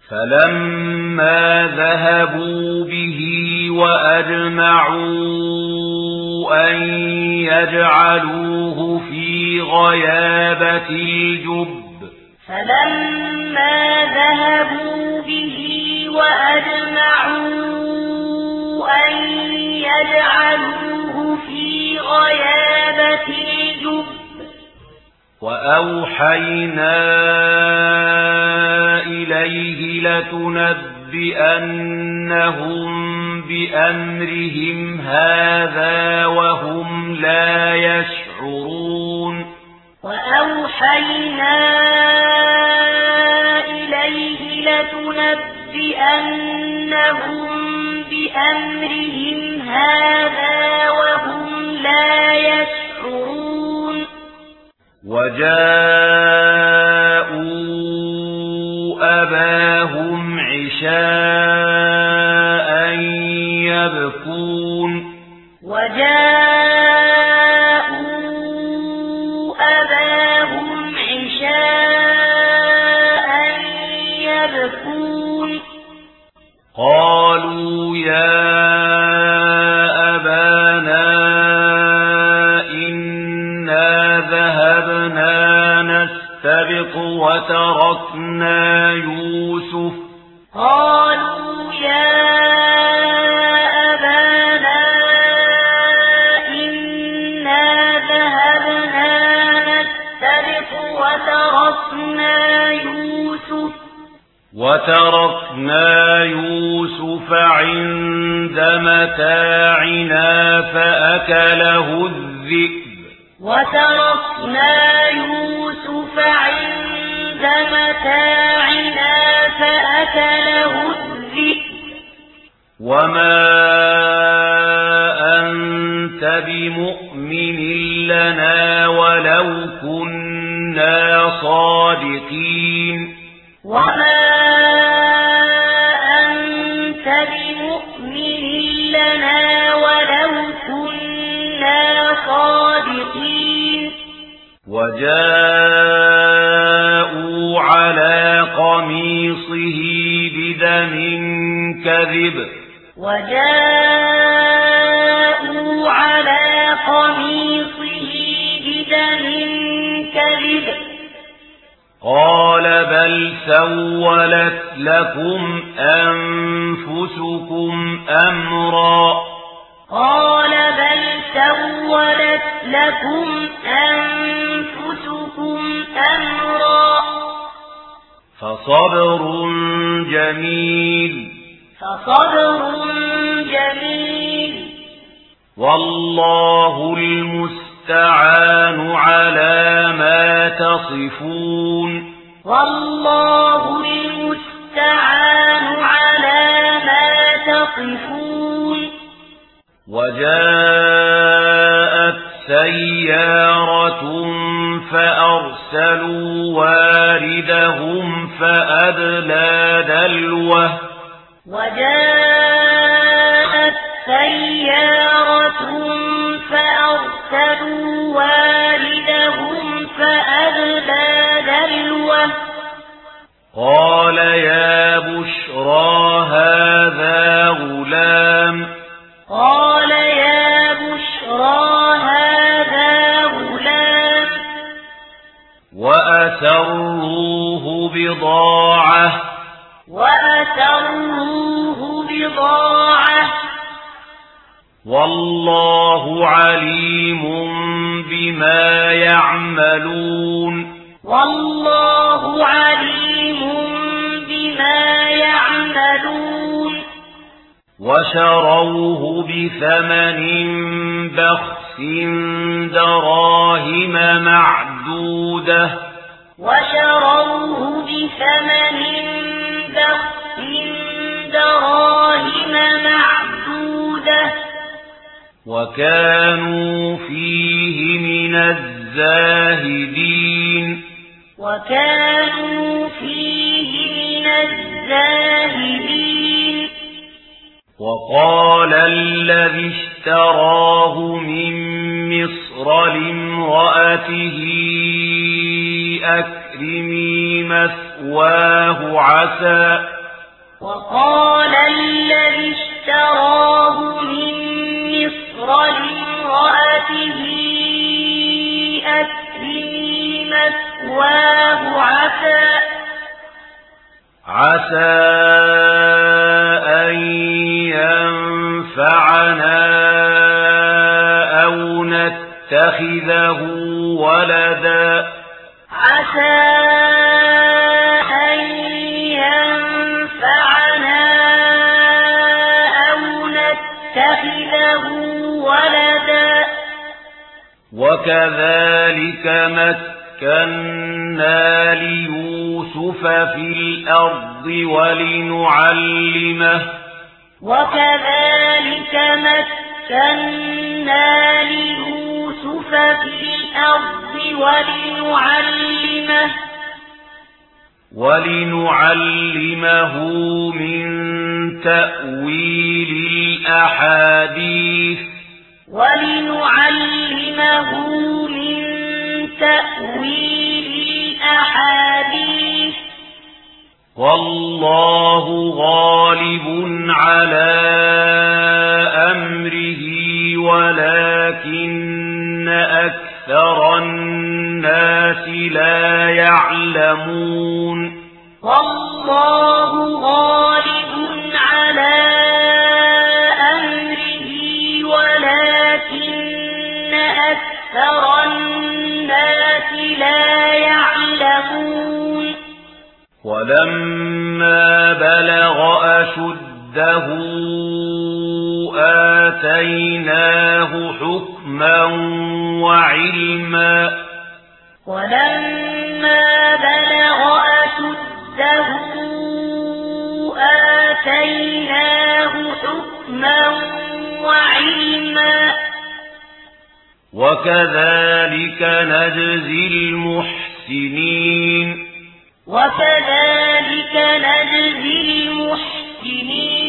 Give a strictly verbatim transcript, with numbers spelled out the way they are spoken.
فلما ذهبوا به وأجمعوا أن يجعلوه في غيابة الجب فلما ذهبوا به وأجمعوا أن يجعلوه في غيابة الجب وأوحينا إليه لتنبئنهم بأمرهم هذا وهم لا يشعرون وأوحينا إليه لتنبئنهم بأمرهم هذا وهم لا يشعرون وجاءوا أباهم عشاء يبكون وجاءوا أباهم عشاء يبكون قالوا يا أبانا إنا ذهبنا نستبق وتركنا يوسف قالوا يا أبانا إنا ذهبنا نستبق وتركنا يوسف وتركنا يوسف عند متاعنا فأكله الذئب وتركنا يوسف عند متاعنا فأكله الذئب وما أنت بمؤمن لنا ولو كنا صادقين وما أنت بمؤمن لنا ولو كنا صادقين وجاءوا على قميصه بدم كذب وجاءوا على قميصه بدم كذب قال بل سولت لكم أنفسكم أمرا قال بل سولت لكم أنفسكم أمرا فصبر جميل فصبر جميل والله المستعان على ما تصفون والله المستعان على ما تصفون وجاءت سيارة فأرسلوا واردهم فأدلى دلوه وجاءت سيارة فأرسلوا واردهم فأدلى دلوه قال يا بشرى هذا غلام قال يا بشرى هذا غلام وأسروه بضاعة وأسروه بضاعة والله عليم بما يعملون والله عليم بما يعملون وشروه بثمن بخس دراهم معدودة وشروه بثمن بخس دراهم معدودة وكانوا فيه من الزاهدين وكانوا فيه من الزاهدين وقال الذي اشتراه من مصر لامرأته أكرمي مثواه عسى وقال الذي اشتراه من مصر لامرأته أكرمي مثواه عسى عسى أن ينفعنا أو نتخذه ولدا عسى أن ينفعنا أو نتخذه ولدا وكذلك مكنا ليوسف في الأرض ولنعلمه وكذلك مكنا ليوسف في الأرض ولنعلمه ولنعلمه من تأويل الأحاديث ولنعلمه من تأويل الأحاديث والله غالب على أمره ولكن أكثر الناس لا يعلمون والله غالب على أمره ولكن أكثر الناس لا يعلمون ولما بلغ أشده آتيناه حكما وعلما ولما بلغ أشده آتيناه حكما وعلما وكذلك نجزي المحسنين وكذلك نجزي المحسنين